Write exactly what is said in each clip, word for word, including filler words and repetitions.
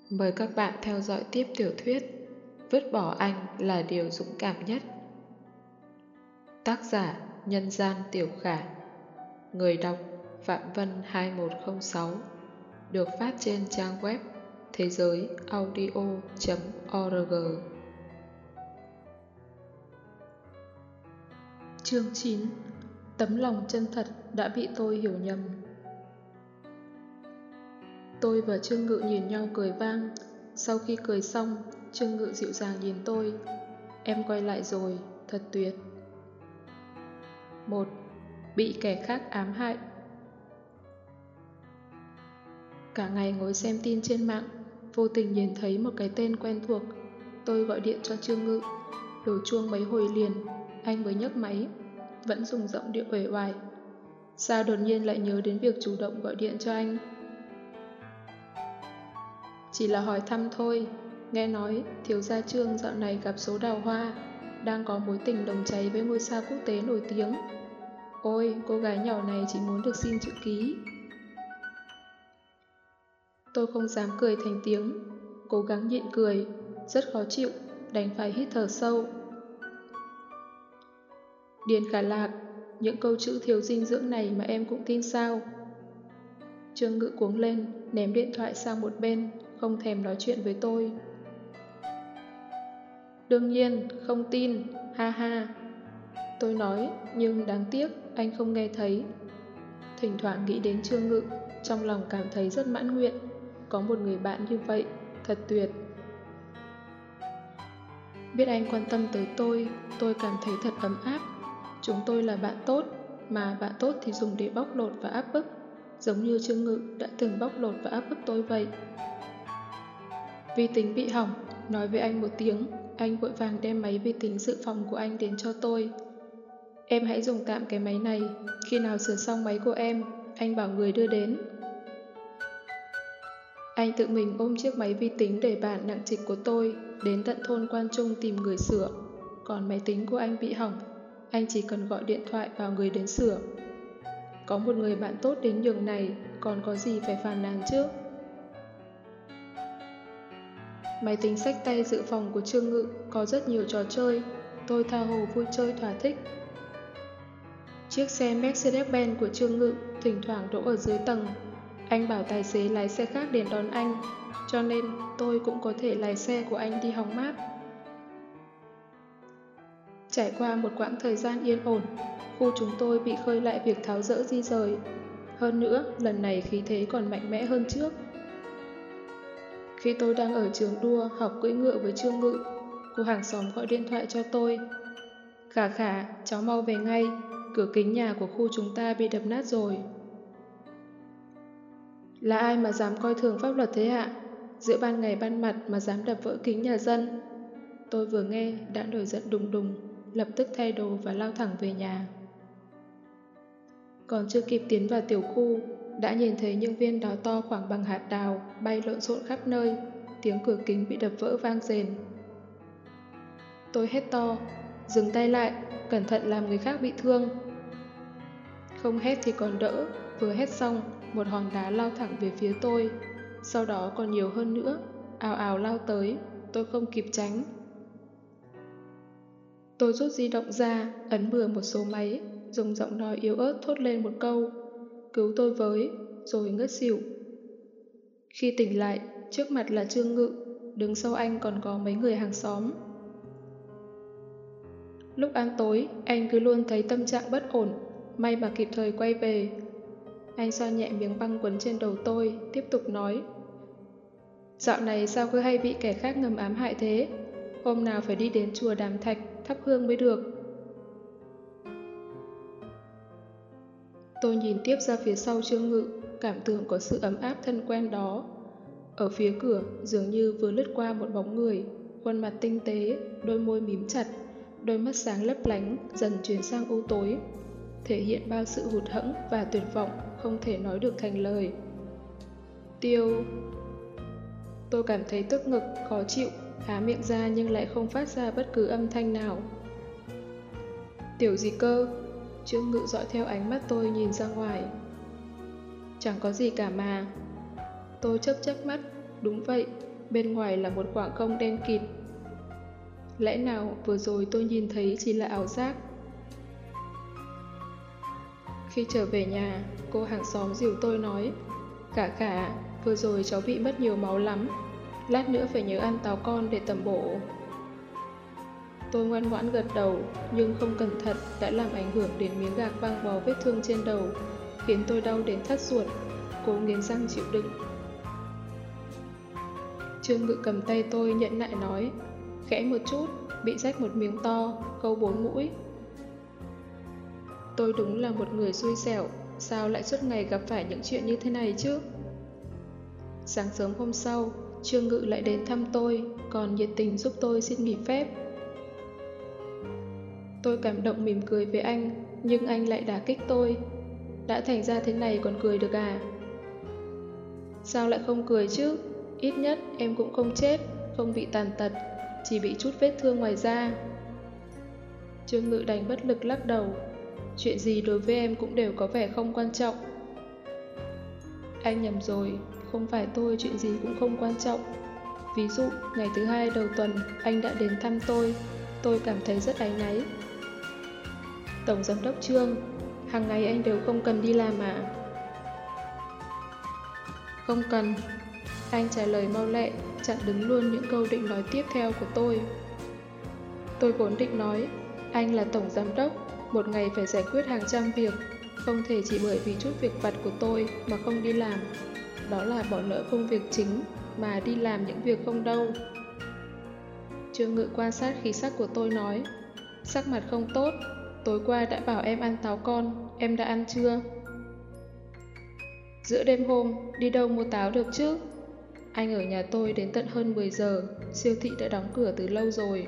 Mời các bạn theo dõi tiếp tiểu thuyết Vứt bỏ anh là điều dũng cảm nhất. Tác giả Nhân gian Tiểu Khả. Người đọc Phạm Vân hai một không sáu. Được phát trên trang web thế giới audio chấm org. Chương chín. Tấm lòng chân thật đã bị tôi hiểu nhầm. Tôi và Trương Ngự nhìn nhau cười vang. Sau khi cười xong, Trương Ngự dịu dàng nhìn tôi. Em quay lại rồi, thật tuyệt. Một. Bị kẻ khác ám hại. Cả ngày ngồi xem tin trên mạng, vô tình nhìn thấy một cái tên quen thuộc. Tôi gọi điện cho Trương Ngự. Đổ chuông mấy hồi liền, anh mới nhấc máy, vẫn dùng giọng điệu uể oải. Sao đột nhiên lại nhớ đến việc chủ động gọi điện cho anh? Chỉ là hỏi thăm thôi. Nghe nói thiếu gia Trương dạo này gặp số đào hoa, đang có mối tình đồng cháy với ngôi sao quốc tế nổi tiếng. Ôi, cô gái nhỏ này chỉ muốn được xin chữ ký. Tôi không dám cười thành tiếng, cố gắng nhịn cười, rất khó chịu, đành phải hít thở sâu. Điền Khả Lạc, những câu chữ thiếu dinh dưỡng này mà em cũng tin sao? Trương Ngự cuống lên, ném điện thoại sang một bên, không thèm nói chuyện với tôi. Đương nhiên, không tin, ha ha. Tôi nói, nhưng đáng tiếc, anh không nghe thấy. Thỉnh thoảng nghĩ đến Trương Ngự, trong lòng cảm thấy rất mãn nguyện. Có một người bạn như vậy, thật tuyệt. Biết anh quan tâm tới tôi, tôi cảm thấy thật ấm áp. Chúng tôi là bạn tốt, mà bạn tốt thì dùng để bóc lột và áp bức, giống như Trương Ngự đã từng bóc lột và áp bức tôi vậy. Vi tính bị hỏng, nói với anh một tiếng, anh vội vàng đem máy vi tính dự phòng của anh đến cho tôi. Em hãy dùng tạm cái máy này, khi nào sửa xong máy của em, anh bảo người đưa đến. Anh tự mình ôm chiếc máy vi tính để bàn nặng trịch của tôi đến tận thôn Quan Trung tìm người sửa. Còn máy tính của anh bị hỏng, anh chỉ cần gọi điện thoại bảo người đến sửa. Có một người bạn tốt đến nhường này, còn có gì phải phàn nàn chứ? Máy tính xách tay dự phòng của Trương Ngự có rất nhiều trò chơi, tôi tha hồ vui chơi thỏa thích. Chiếc xe Mercedes-Benz của Trương Ngự thỉnh thoảng đỗ ở dưới tầng. Anh bảo tài xế lái xe khác đến đón anh, cho nên tôi cũng có thể lái xe của anh đi hóng mát. Trải qua một quãng thời gian yên ổn, khu chúng tôi bị khơi lại việc tháo dỡ di rời. Hơn nữa, lần này khí thế còn mạnh mẽ hơn trước. Khi tôi đang ở trường đua học cưỡi ngựa với Trương Ngự, cô hàng xóm gọi điện thoại cho tôi. Khả Khả, cháu mau về ngay, cửa kính nhà của khu chúng ta bị đập nát rồi. Là ai mà dám coi thường pháp luật thế ạ? Giữa ban ngày ban mặt mà dám đập vỡ kính nhà dân? Tôi vừa nghe đã nổi giận đùng đùng, lập tức thay đồ và lao thẳng về nhà. Còn chưa kịp tiến vào tiểu khu, đã nhìn thấy những viên đá to khoảng bằng hạt đào bay lộn xộn khắp nơi, tiếng cửa kính bị đập vỡ vang rền. Tôi hét to, dừng tay lại, cẩn thận làm người khác bị thương. Không hét thì còn đỡ, vừa hét xong, một hòn đá lao thẳng về phía tôi, sau đó còn nhiều hơn nữa, ào ào lao tới, tôi không kịp tránh. Tôi rút di động ra, ấn bừa một số máy, dùng giọng nói yếu ớt thốt lên một câu, cứu tôi với, rồi ngất xỉu. Khi tỉnh lại, trước mặt là Trương Ngự, đứng sau anh còn có mấy người hàng xóm. Lúc ăn tối, anh cứ luôn thấy tâm trạng bất ổn, may mà kịp thời quay về. Anh xoa nhẹ miếng băng quấn trên đầu tôi, tiếp tục nói. Dạo này sao cứ hay bị kẻ khác ngầm ám hại thế? Hôm nào phải đi đến chùa Đàm Thạch, thắp hương mới được. Tôi nhìn tiếp ra phía sau Trương Ngự, cảm tưởng có sự ấm áp thân quen đó. Ở phía cửa, dường như vừa lướt qua một bóng người, khuôn mặt tinh tế, đôi môi mím chặt, đôi mắt sáng lấp lánh, dần chuyển sang u tối, thể hiện bao sự hụt hẫng và tuyệt vọng không thể nói được thành lời. Tiêu. Tôi cảm thấy tức ngực, khó chịu, há miệng ra nhưng lại không phát ra bất cứ âm thanh nào. Tiểu gì cơ? Trương Ngự dõi theo ánh mắt tôi nhìn ra ngoài. Chẳng có gì cả mà. Tôi chớp chớp mắt, đúng vậy, bên ngoài là một khoảng không đen kịt. Lẽ nào vừa rồi tôi nhìn thấy chỉ là ảo giác? Khi trở về nhà, cô hàng xóm dìu tôi nói, Khả Khả, vừa rồi cháu bị mất nhiều máu lắm, lát nữa phải nhớ ăn táo con để tẩm bổ. Tôi ngoan ngoãn gật đầu, nhưng không cẩn thận đã làm ảnh hưởng đến miếng gạc băng vào vết thương trên đầu, khiến tôi đau đến thắt ruột, cố nghiến răng chịu đựng. Trương Ngự cầm tay tôi nhẫn nại nói, khẽ một chút, bị rách một miếng to, câu bốn mũi. Tôi đúng là một người xui xẻo, sao lại suốt ngày gặp phải những chuyện như thế này chứ? Sáng sớm hôm sau, Trương Ngự lại đến thăm tôi, còn nhiệt tình giúp tôi xin nghỉ phép. Tôi cảm động mỉm cười với anh, nhưng anh lại đả kích tôi. Đã thành ra thế này còn cười được à? Sao lại không cười chứ? Ít nhất em cũng không chết, không bị tàn tật, chỉ bị chút vết thương ngoài da. Trương Ngự đành bất lực lắc đầu. Chuyện gì đối với em cũng đều có vẻ không quan trọng. Anh nhầm rồi, không phải tôi chuyện gì cũng không quan trọng. Ví dụ, ngày thứ hai đầu tuần, anh đã đến thăm tôi, tôi cảm thấy rất áy náy. Tổng giám đốc Trương, hàng ngày anh đều không cần đi làm à? Không cần. Anh trả lời mau lẹ, chặn đứng luôn những câu định nói tiếp theo của tôi. Tôi vốn định nói, anh là tổng giám đốc, một ngày phải giải quyết hàng trăm việc, không thể chỉ bởi vì chút việc vặt của tôi mà không đi làm. Đó là bỏ lỡ công việc chính mà đi làm những việc không đâu. Trương Ngự quan sát khí sắc của tôi nói, sắc mặt không tốt, tối qua đã bảo em ăn táo con, em đã ăn chưa? Giữa đêm hôm, đi đâu mua táo được chứ? Anh ở nhà tôi đến tận hơn mười giờ, siêu thị đã đóng cửa từ lâu rồi.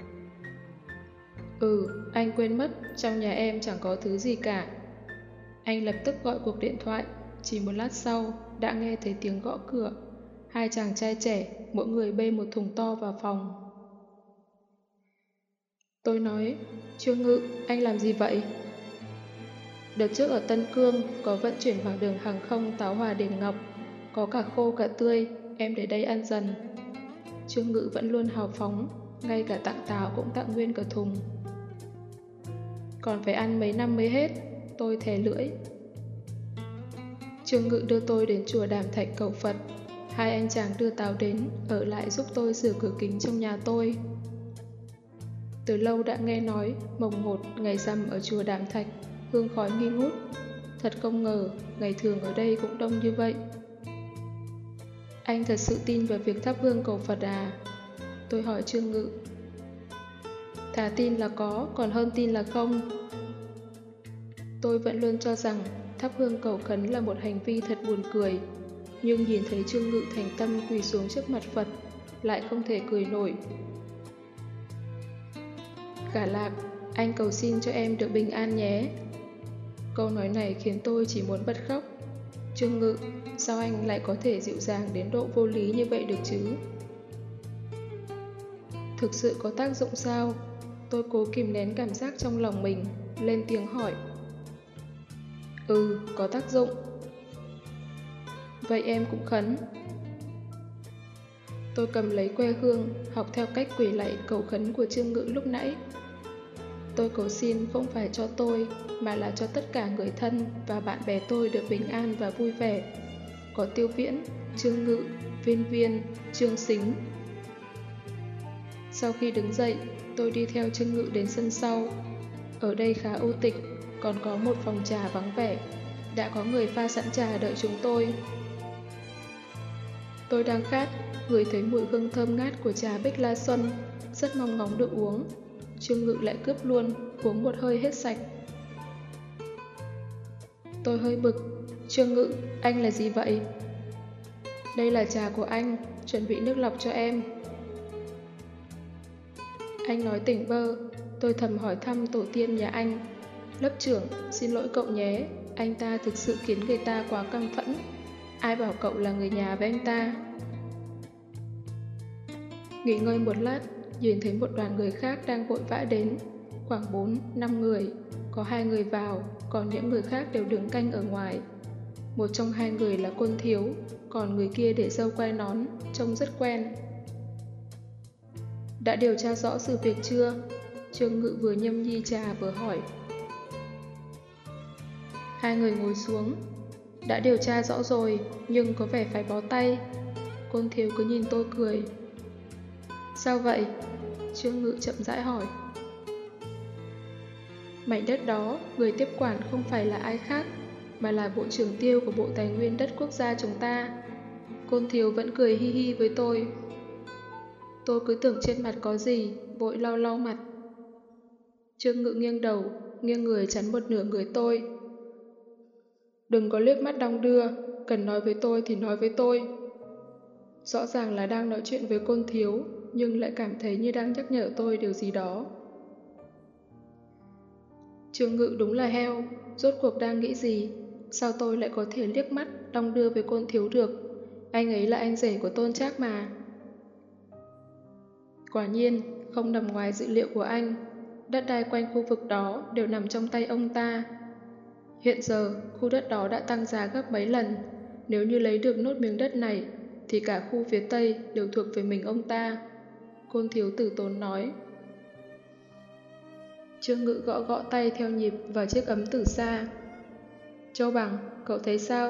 Ừ, anh quên mất, trong nhà em chẳng có thứ gì cả. Anh lập tức gọi cuộc điện thoại, chỉ một lát sau, đã nghe thấy tiếng gõ cửa. Hai chàng trai trẻ, mỗi người bê một thùng to vào phòng. Tôi nói, Trương Ngự, anh làm gì vậy? Đợt trước ở Tân Cương, có vận chuyển bằng đường hàng không táo hòa đền ngọc, có cả khô cả tươi, em để đây ăn dần. Trương Ngự vẫn luôn hào phóng, ngay cả tặng táo cũng tặng nguyên cả thùng. Còn phải ăn mấy năm mới hết, tôi thè lưỡi. Trương Ngự đưa tôi đến chùa Đàm Thạch cầu Phật. Hai anh chàng đưa táo đến, ở lại giúp tôi sửa cửa kính trong nhà tôi. Từ lâu đã nghe nói, mồng một ngày rằm ở chùa Đàm Thạch, hương khói nghi ngút. Thật không ngờ, ngày thường ở đây cũng đông như vậy. Anh thật sự tin vào việc thắp hương cầu Phật à? Tôi hỏi Trương Ngự. Thà tin là có, còn hơn tin là không. Tôi vẫn luôn cho rằng thắp hương cầu khấn là một hành vi thật buồn cười. Nhưng nhìn thấy Trương Ngự thành tâm quỳ xuống trước mặt Phật, lại không thể cười nổi. Khả Lạc, anh cầu xin cho em được bình an nhé. Câu nói này khiến tôi chỉ muốn bật khóc. Trương Ngự, sao anh lại có thể dịu dàng đến độ vô lý như vậy được chứ? Thực sự có tác dụng sao? Tôi cố kìm nén cảm giác trong lòng mình, lên tiếng hỏi. Ừ, có tác dụng. Vậy em cũng khấn. Tôi cầm lấy que hương, học theo cách quỳ lạy cầu khấn của Trương Ngự lúc nãy. Tôi cầu xin không phải cho tôi, mà là cho tất cả người thân và bạn bè tôi được bình an và vui vẻ. Có Tiêu Viễn, Trương Ngự, Viên Viên, Trương Sính. Sau khi đứng dậy, tôi đi theo Trương Ngự đến sân sau. Ở đây khá u tịch, còn có một phòng trà vắng vẻ. Đã có người pha sẵn trà đợi chúng tôi. Tôi đang khát, ngửi thấy mùi hương thơm ngát của trà Bích La Xuân, rất mong ngóng được uống. Trương Ngự lại cướp luôn, uống một hơi hết sạch. Tôi hơi bực. Trương Ngự, anh là gì vậy? Đây là trà của anh, chuẩn bị nước lọc cho em. Anh nói tỉnh bơ. Tôi thầm hỏi thăm tổ tiên nhà anh. Lớp trưởng, xin lỗi cậu nhé, anh ta thực sự khiến người ta quá căm phẫn. Ai bảo cậu là người nhà với anh ta? Nghỉ ngơi một lát, nhìn thấy một đoàn người khác đang vội vã đến, khoảng bốn, năm người, có hai người vào, còn những người khác đều đứng canh ở ngoài. Một trong hai người là Côn Thiếu, còn người kia để râu quai nón, trông rất quen. Đã điều tra rõ sự việc chưa? Trương Ngự vừa nhâm nhi trà vừa hỏi. Hai người ngồi xuống. Đã điều tra rõ rồi, nhưng có vẻ phải bó tay. Côn Thiếu cứ nhìn tôi cười. Sao vậy? Trương Ngự chậm rãi hỏi. Mảnh đất đó, người tiếp quản không phải là ai khác, mà là Bộ trưởng Tiêu của Bộ Tài nguyên đất quốc gia chúng ta. Côn Thiếu vẫn cười hi hi với tôi. Tôi cứ tưởng trên mặt có gì, vội lau lau mặt. Trương Ngự nghiêng đầu, nghiêng người chắn một nửa người tôi. Đừng có liếc mắt đong đưa, cần nói với tôi thì nói với tôi. Rõ ràng là đang nói chuyện với Côn Thiếu, nhưng lại cảm thấy như đang nhắc nhở tôi điều gì đó. Trương Ngự đúng là heo, rốt cuộc đang nghĩ gì? Sao tôi lại có thể liếc mắt đong đưa với Côn Thiếu được? Anh ấy là anh rể của Tôn Trác mà. Quả nhiên, không nằm ngoài dự liệu của anh. Đất đai quanh khu vực đó đều nằm trong tay ông ta. Hiện giờ, khu đất đó đã tăng giá gấp mấy lần. Nếu như lấy được nốt miếng đất này, thì cả khu phía Tây đều thuộc về mình ông ta. Côn Thiếu tử tốn nói. Trương Ngự gõ gõ tay theo nhịp vào chiếc ấm từ xa. Châu Bằng, cậu thấy sao?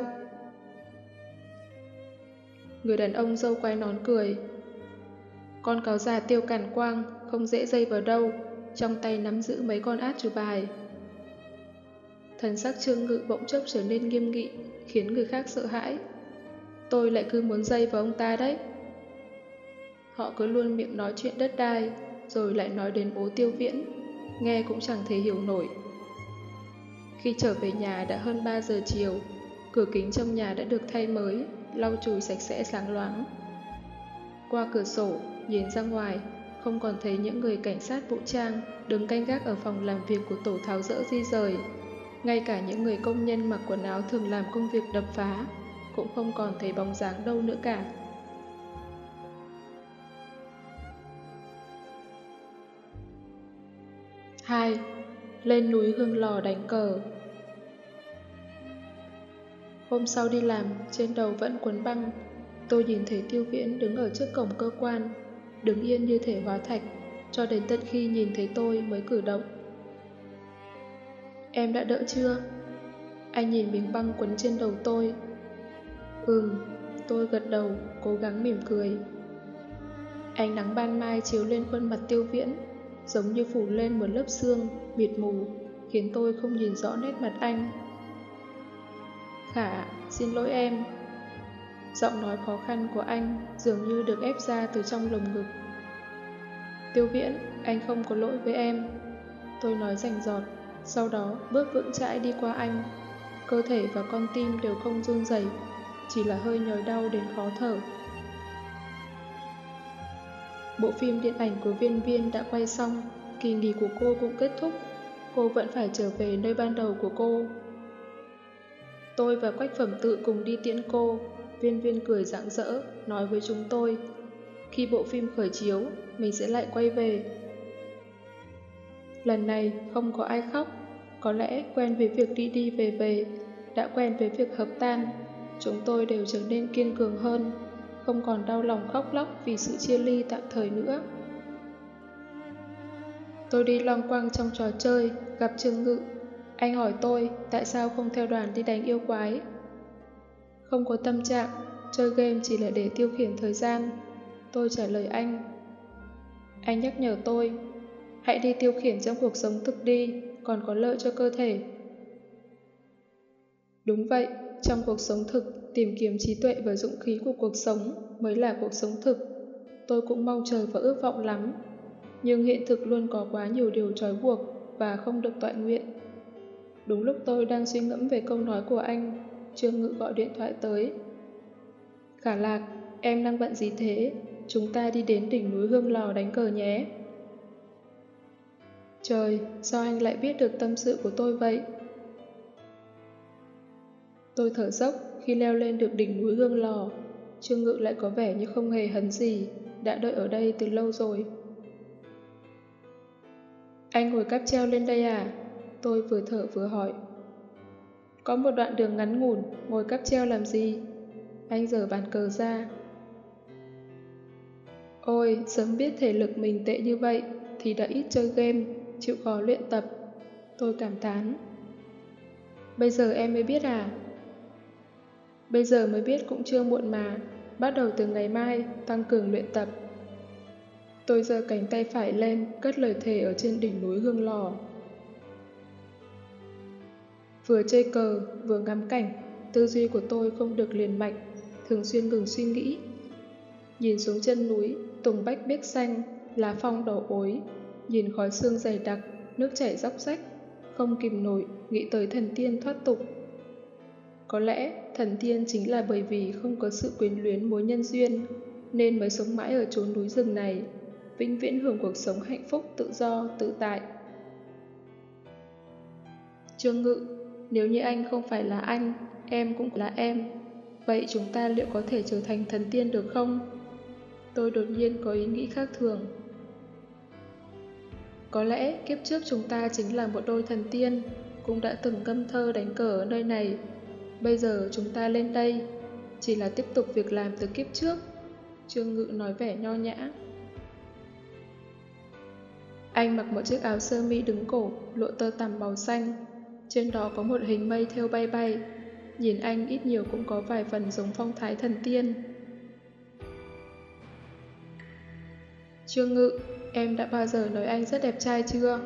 Người đàn ông râu quai nón cười. Con cáo già Tiêu Càn Quang không dễ dây vào đâu, trong tay nắm giữ mấy con át chủ bài. Thần sắc Trương Ngự bỗng chốc trở nên nghiêm nghị, khiến người khác sợ hãi. Tôi lại cứ muốn dây vào ông ta đấy. Họ cứ luôn miệng nói chuyện đất đai, rồi lại nói đến bố Tiêu Viễn, nghe cũng chẳng thể hiểu nổi. Khi trở về nhà đã hơn ba giờ chiều, cửa kính trong nhà đã được thay mới, lau chùi sạch sẽ sáng loáng. Qua cửa sổ, nhìn ra ngoài, không còn thấy những người cảnh sát vũ trang đứng canh gác ở phòng làm việc của tổ tháo dỡ di rời. Ngay cả những người công nhân mặc quần áo thường làm công việc đập phá, cũng không còn thấy bóng dáng đâu nữa cả. hai. Lên núi Hương Lò đánh cờ. Hôm sau đi làm, trên đầu vẫn quấn băng. Tôi nhìn thấy Tiêu Viễn đứng ở trước cổng cơ quan, đứng yên như thể hóa thạch, cho đến tận khi nhìn thấy tôi mới cử động. Em đã đỡ chưa? Anh nhìn miếng băng quấn trên đầu tôi. Ừm, tôi gật đầu, cố gắng mỉm cười. Ánh nắng ban mai chiếu lên khuôn mặt Tiêu Viễn, giống như phủ lên một lớp sương, mịt mù, khiến tôi không nhìn rõ nét mặt anh. Khả, xin lỗi em. Giọng nói khó khăn của anh dường như được ép ra từ trong lồng ngực. Tiêu Viễn, anh không có lỗi với em. Tôi nói rành rọt, sau đó bước vững chãi đi qua anh. Cơ thể và con tim đều không run rẩy, chỉ là hơi nhói đau đến khó thở. Bộ phim điện ảnh của Viên Viên đã quay xong, kỳ nghỉ của cô cũng kết thúc. Cô vẫn phải trở về nơi ban đầu của cô. Tôi và Quách Phẩm Tự cùng đi tiễn cô. Viên Viên cười rạng rỡ, nói với chúng tôi, khi bộ phim khởi chiếu, mình sẽ lại quay về. Lần này không có ai khóc, có lẽ quen với việc đi đi về về, đã quen với việc hợp tan. Chúng tôi đều trở nên kiên cường hơn, không còn đau lòng khóc lóc vì sự chia ly tạm thời nữa. Tôi đi loanh quanh trong trò chơi, gặp Trương Ngự. Anh hỏi tôi tại sao không theo đoàn đi đánh yêu quái. Không có tâm trạng, chơi game chỉ là để tiêu khiển thời gian. Tôi trả lời anh. Anh nhắc nhở tôi, hãy đi tiêu khiển trong cuộc sống thực đi, còn có lợi cho cơ thể. Đúng vậy, trong cuộc sống thực, tìm kiếm trí tuệ và dũng khí của cuộc sống mới là cuộc sống thực. Tôi cũng mong chờ và ước vọng lắm, nhưng hiện thực luôn có quá nhiều điều trói buộc và không được toại nguyện. Đúng lúc tôi đang suy ngẫm về câu nói của anh, Trương Ngự gọi điện thoại tới. Khả Lạc, em đang bận gì thế? Chúng ta đi đến đỉnh núi Hương Lò đánh cờ nhé. Trời, sao anh lại biết được tâm sự của tôi vậy? Tôi thở dốc khi leo lên được đỉnh núi Hương Lò. Trương Ngự lại có vẻ như không hề hấn gì, đã đợi ở đây từ lâu rồi. Anh ngồi cáp treo lên đây à? Tôi vừa thở vừa hỏi. Có một đoạn đường ngắn ngủn, ngồi cáp treo làm gì? Anh giở bàn cờ ra. Ôi, sớm biết thể lực mình tệ như vậy thì đã ít chơi game, chịu khó luyện tập. Tôi cảm thán. Bây giờ em mới biết à? Bây giờ mới biết cũng chưa muộn mà. Bắt đầu từ ngày mai, tăng cường luyện tập. Tôi giơ cánh tay phải lên, cất lời thề ở trên đỉnh núi Hương Lò. Vừa chơi cờ, vừa ngắm cảnh, tư duy của tôi không được liền mạch, thường xuyên ngừng suy nghĩ. Nhìn xuống chân núi, tùng bách biếc xanh, lá phong đỏ ối, nhìn khói sương dày đặc, nước chảy róc rách, không kìm nổi, nghĩ tới thần tiên thoát tục. Có lẽ thần tiên chính là bởi vì không có sự quyến luyến mối nhân duyên, nên mới sống mãi ở chốn núi rừng này, vĩnh viễn hưởng cuộc sống hạnh phúc tự do, tự tại. Trương Ngự, nếu như anh không phải là anh, em cũng là em, vậy chúng ta liệu có thể trở thành thần tiên được không? Tôi đột nhiên có ý nghĩ khác thường. Có lẽ kiếp trước chúng ta chính là một đôi thần tiên, cũng đã từng ngâm thơ đánh cờ ở nơi này. Bây giờ chúng ta lên đây, chỉ là tiếp tục việc làm từ kiếp trước. Trương Ngự nói vẻ nho nhã. Anh mặc một chiếc áo sơ mi đứng cổ, lộ tơ tằm màu xanh. Trên đó có một hình mây thêu bay bay. Nhìn anh ít nhiều cũng có vài phần giống phong thái thần tiên. Trương Ngự, em đã bao giờ nói anh rất đẹp trai chưa?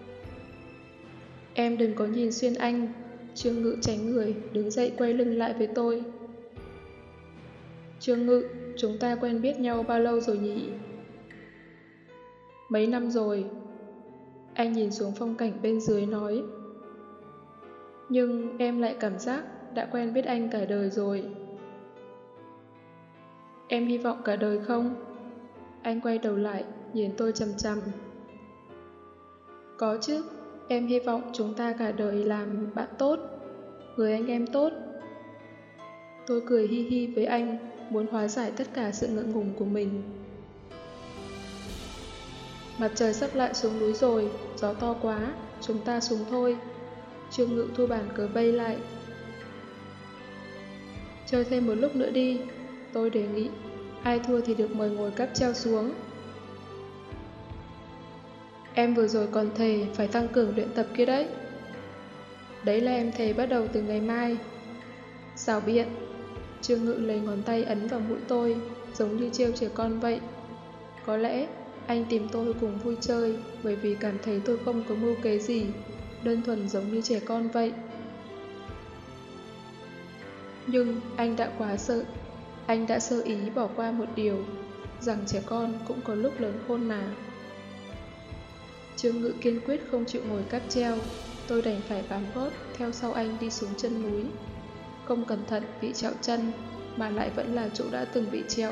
Em đừng có nhìn xuyên anh. Trương Ngự tránh người, đứng dậy quay lưng lại với tôi. Trương Ngự, chúng ta quen biết nhau bao lâu rồi nhỉ? Mấy năm rồi. Anh nhìn xuống phong cảnh bên dưới nói. Nhưng em lại cảm giác đã quen biết anh cả đời rồi. Em hy vọng cả đời không? Anh quay đầu lại, nhìn tôi chằm chằm. Có chứ, em hy vọng chúng ta cả đời làm bạn tốt, người anh em tốt. Tôi cười hi hi với anh, muốn hóa giải tất cả sự ngượng ngùng của mình. Mặt trời sắp lại xuống núi rồi, gió to quá, chúng ta xuống thôi. Trương Ngự thu bàn cờ vây lại. Chơi thêm một lúc nữa đi, tôi đề nghị. Ai thua thì được mời ngồi cáp treo xuống. Em vừa rồi còn thề phải tăng cường luyện tập kia đấy. Đấy là em thề bắt đầu từ ngày mai. Xảo biện. Trương Ngự lấy ngón tay ấn vào mũi tôi, giống như trêu trẻ con vậy. Có lẽ anh tìm tôi cùng vui chơi bởi vì cảm thấy tôi không có mưu kế gì, đơn thuần giống như trẻ con vậy. Nhưng anh đã quá sợ. Anh đã sơ ý bỏ qua một điều, rằng trẻ con cũng có lúc lớn khôn mà. Trương Ngự kiên quyết không chịu ngồi cáp treo, tôi đành phải bám gót theo sau anh đi xuống chân núi. Không cẩn thận bị trẹo chân, mà lại vẫn là chỗ đã từng bị trẹo.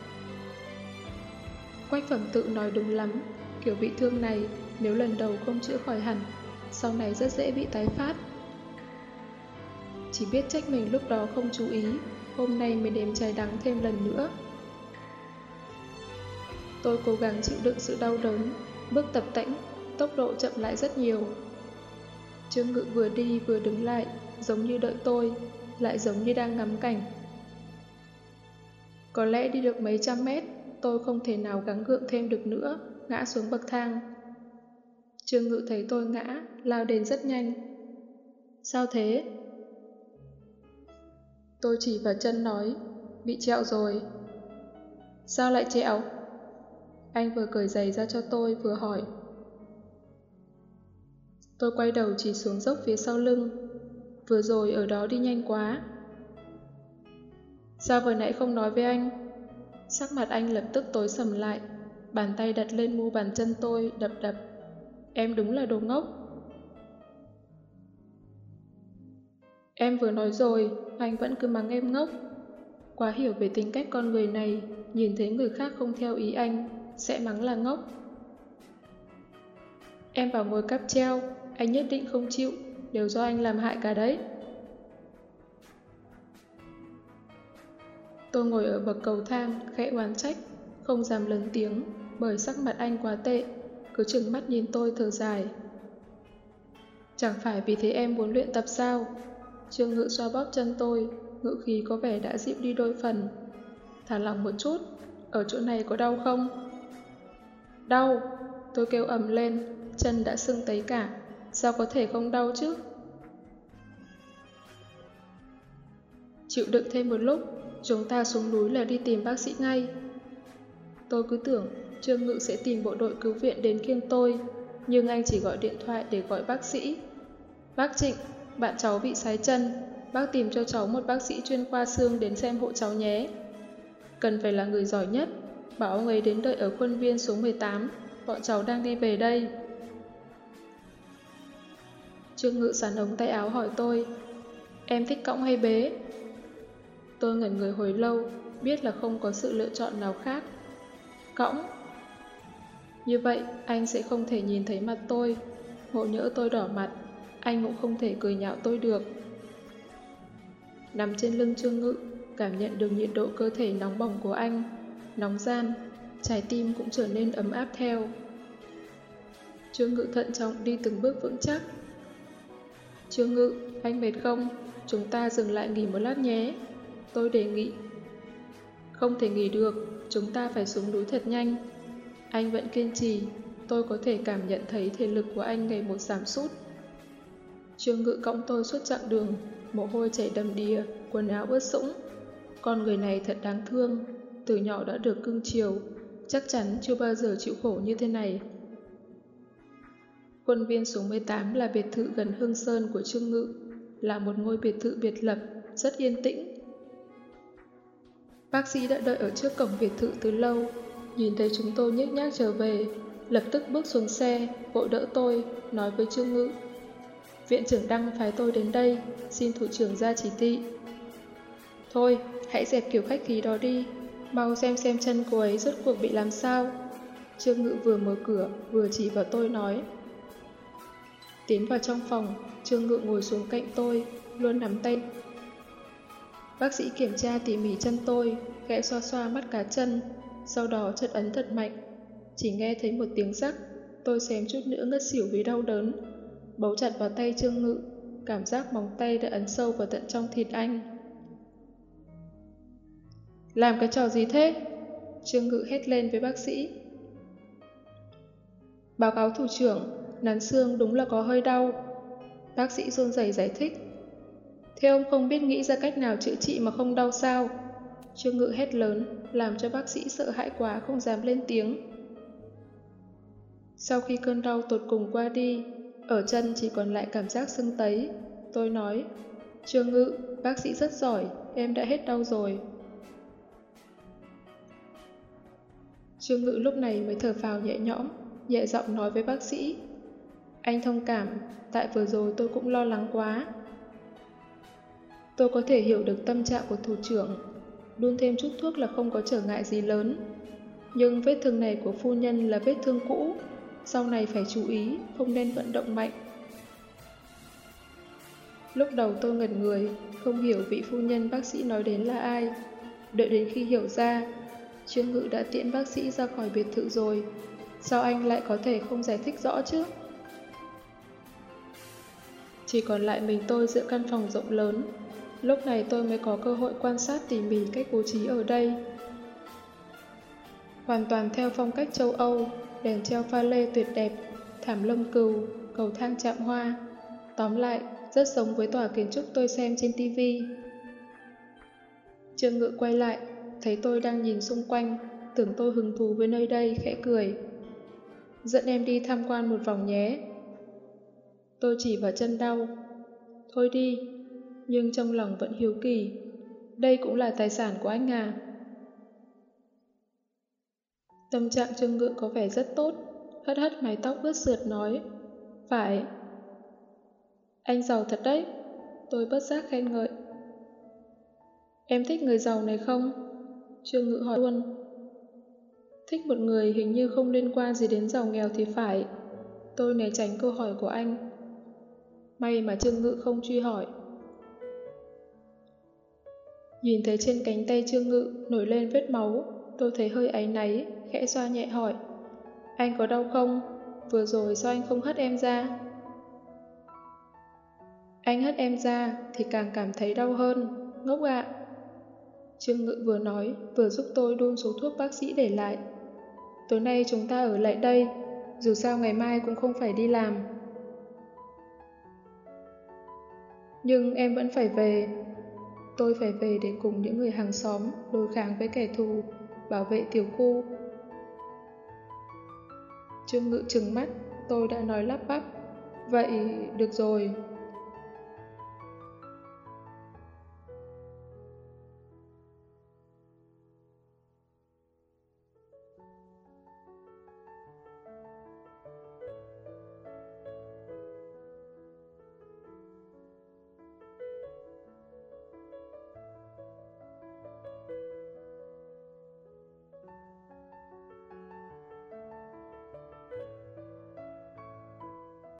Quách Phẩm Tự nói đúng lắm, kiểu bị thương này nếu lần đầu không chữa khỏi hẳn, sau này rất dễ bị tái phát. Chỉ biết trách mình lúc đó không chú ý, hôm nay mới đếm trái đắng thêm lần nữa. Tôi cố gắng chịu đựng sự đau đớn, bước tập tễnh, tốc độ chậm lại rất nhiều. Trương Ngự vừa đi vừa đứng lại, giống như đợi tôi, lại giống như đang ngắm cảnh. Có lẽ đi được mấy trăm mét, tôi không thể nào gắng gượng thêm được nữa, ngã xuống bậc thang. Trương Ngự thấy tôi ngã, lao đến rất nhanh. Sao thế? Tôi chỉ vào chân nói, bị trẹo rồi. Sao lại trẹo? Anh vừa cởi giày ra cho tôi vừa hỏi. Tôi quay đầu chỉ xuống dốc phía sau lưng. Vừa rồi ở đó đi nhanh quá. Sao vừa nãy không nói với anh? Sắc mặt anh lập tức tối sầm lại, bàn tay đặt lên mu bàn chân tôi đập đập. Em đúng là đồ ngốc. Em vừa nói rồi, anh vẫn cứ mắng em ngốc. Quá hiểu về tính cách con người này, nhìn thấy người khác không theo ý anh, sẽ mắng là ngốc. Em bảo ngồi cáp treo, anh nhất định không chịu, đều do anh làm hại cả đấy. Tôi ngồi ở bậc cầu thang, khẽ oán trách, không dám lớn tiếng, bởi sắc mặt anh quá tệ, cứ trừng mắt nhìn tôi thở dài. Chẳng phải vì thế em muốn luyện tập sao? Trương Ngự xoa bóp chân tôi, ngữ khí có vẻ đã dịu đi đôi phần. Thả lỏng một chút, ở chỗ này có đau không? Đau, tôi kêu ầm lên, chân đã sưng tấy cả, sao có thể không đau chứ? Chịu đựng thêm một lúc, chúng ta xuống núi là đi tìm bác sĩ ngay. Tôi cứ tưởng Trương Ngự sẽ tìm bộ đội cứu viện đến khiêng tôi, nhưng anh chỉ gọi điện thoại để gọi bác sĩ. Bác Trịnh, bạn cháu bị sái chân, bác tìm cho cháu một bác sĩ chuyên khoa xương đến xem hộ cháu nhé. Cần phải là người giỏi nhất, bảo ông ấy đến đợi ở khuôn viên số mười tám, bọn cháu đang đi về đây. Trương Ngự sắn ống tay áo hỏi tôi, em thích cõng hay bế? Tôi ngẩn người hồi lâu, biết là không có sự lựa chọn nào khác. Cõng. Như vậy, anh sẽ không thể nhìn thấy mặt tôi. Ngộ nhỡ tôi đỏ mặt, anh cũng không thể cười nhạo tôi được. Nằm trên lưng Trương Ngự, cảm nhận được nhiệt độ cơ thể nóng bỏng của anh, nóng gian, trái tim cũng trở nên ấm áp theo. Trương Ngự thận trọng đi từng bước vững chắc. Trương Ngự, anh mệt không? Chúng ta dừng lại nghỉ một lát nhé. Tôi đề nghị. Không thể nghỉ được, chúng ta phải xuống núi thật nhanh. Anh vẫn kiên trì, tôi có thể cảm nhận thấy thể lực của anh ngày một giảm sút. Trương Ngự cõng tôi suốt chặng đường, mồ hôi chảy đầm đìa, quần áo ướt sũng. Con người này thật đáng thương, từ nhỏ đã được cưng chiều, chắc chắn chưa bao giờ chịu khổ như thế này. Khuôn viên số mười tám là biệt thự gần Hương Sơn của Trương Ngự, là một ngôi biệt thự biệt lập, rất yên tĩnh. Bác sĩ đã đợi ở trước cổng biệt thự từ lâu, nhìn thấy chúng tôi nhếch nhác trở về, lập tức bước xuống xe, vội đỡ tôi, nói với Trương Ngự. Viện trưởng Đăng phái tôi đến đây, xin thủ trưởng ra chỉ thị. Thôi, hãy dẹp kiểu khách khí đó đi, mau xem xem chân cô ấy rốt cuộc bị làm sao. Trương Ngự vừa mở cửa, vừa chỉ vào tôi nói. Tiến vào trong phòng, Trương Ngự ngồi xuống cạnh tôi, luôn nắm tay. Bác sĩ kiểm tra tỉ mỉ chân tôi, khẽ xoa xoa mắt cá chân, sau đó chật ấn thật mạnh. Chỉ nghe thấy một tiếng rắc, tôi xém chút nữa ngất xỉu vì đau đớn. Bấu chặt vào tay Trương Ngự, cảm giác móng tay đã ấn sâu vào tận trong thịt anh. Làm cái trò gì thế? Trương Ngự hét lên với bác sĩ. Báo cáo thủ trưởng, nắn xương đúng là có hơi đau. Bác sĩ run rẩy giải thích. Thế ông không biết nghĩ ra cách nào chữa trị mà không đau sao? Trương Ngự hét lớn, làm cho bác sĩ sợ hãi quá không dám lên tiếng. Sau khi cơn đau tột cùng qua đi, ở chân chỉ còn lại cảm giác sưng tấy. Tôi nói, Trương Ngự, bác sĩ rất giỏi, em đã hết đau rồi. Trương Ngự lúc này mới thở phào nhẹ nhõm, nhẹ giọng nói với bác sĩ. Anh thông cảm, tại vừa rồi tôi cũng lo lắng quá. Tôi có thể hiểu được tâm trạng của thủ trưởng, đun thêm chút thuốc là không có trở ngại gì lớn. Nhưng vết thương này của phu nhân là vết thương cũ, sau này phải chú ý, không nên vận động mạnh. Lúc đầu tôi ngẩn người, không hiểu vị phu nhân bác sĩ nói đến là ai. Đợi đến khi hiểu ra, Trương Ngự đã tiễn bác sĩ ra khỏi biệt thự rồi, sao anh lại có thể không giải thích rõ chứ? Chỉ còn lại mình tôi giữa căn phòng rộng lớn, lúc này tôi mới có cơ hội quan sát tỉ mỉ cách bố trí ở đây. Hoàn toàn theo phong cách châu Âu, đèn treo pha lê tuyệt đẹp, thảm lông cừu, cầu thang chạm hoa. Tóm lại, rất giống với tòa kiến trúc tôi xem trên ti vi. Trương Ngự quay lại, thấy tôi đang nhìn xung quanh, tưởng tôi hứng thú với nơi đây, khẽ cười. Dẫn em đi tham quan một vòng nhé. Tôi chỉ vào chân đau. Thôi đi, nhưng trong lòng vẫn hiếu kỳ. Đây cũng là tài sản của anh à. Tâm trạng Trương Ngự có vẻ rất tốt, hất hất mái tóc ướt sượt nói. Phải. Anh giàu thật đấy. Tôi bất giác khen ngợi. Em thích người giàu này không? Trương Ngự hỏi luôn. Thích một người hình như không liên quan gì đến giàu nghèo thì phải. Tôi né tránh câu hỏi của anh. May mà Trương Ngự không truy hỏi. Nhìn thấy trên cánh tay Trương Ngự nổi lên vết máu, tôi thấy hơi áy náy, khẽ xoa nhẹ hỏi. Anh có đau không? Vừa rồi sao anh không hất em ra? Anh hất em ra thì càng cảm thấy đau hơn, ngốc ạ. Trương Ngự vừa nói, vừa giúp tôi đun số thuốc bác sĩ để lại. Tối nay chúng ta ở lại đây, dù sao ngày mai cũng không phải đi làm. Nhưng em vẫn phải về. Tôi phải về để cùng những người hàng xóm đối kháng với kẻ thù, bảo vệ tiểu khu. Trương Ngự trừng mắt, tôi đã nói lắp bắp. Vậy, được rồi,